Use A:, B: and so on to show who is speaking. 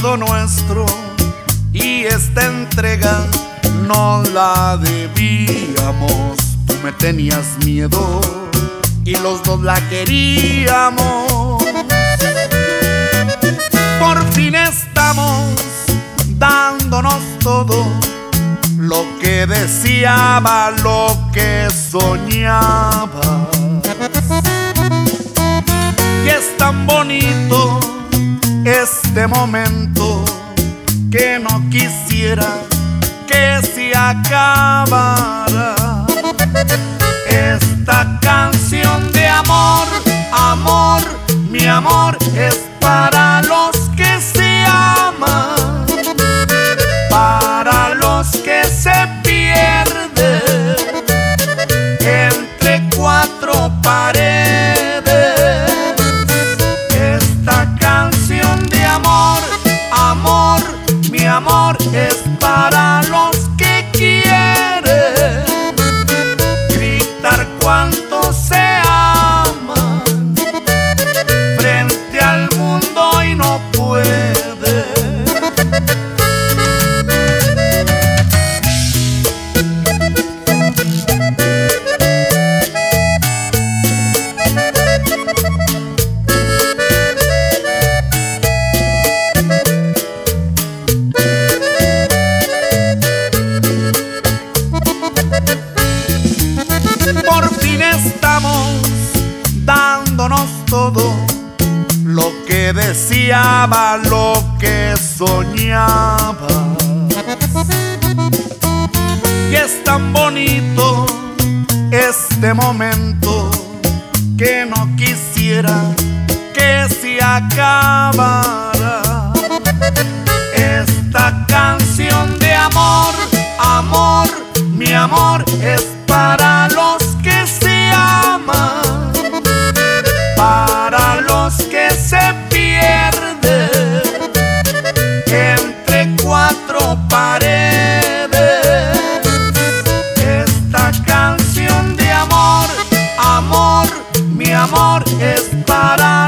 A: todo nuestro y esta entrega no la debíamos. Tú me tenías miedo y los dos la queríamos. Por fin estamos dándonos todo, lo que deseaba, lo que soñaba. Y es tan bonito este momento que no quisiera que se acabara. Esta canción de amor, amor, mi amor, es para los que se aman, para los que se pierden entre cuatro paredes. Esta canción de amor, amor, mi amor, es para los que quieren gritar cuánto se aman frente al mundo y no pueden. Por fin estamos dándonos todo, lo que deseaba, lo que soñaba. Y es tan bonito este momento que no quisiera que se acabara. Esta canción de amor, amor, mi amor, es para los que se aman, para los que se pierden entre cuatro paredes. Esta canción de amor, amor, mi amor, es para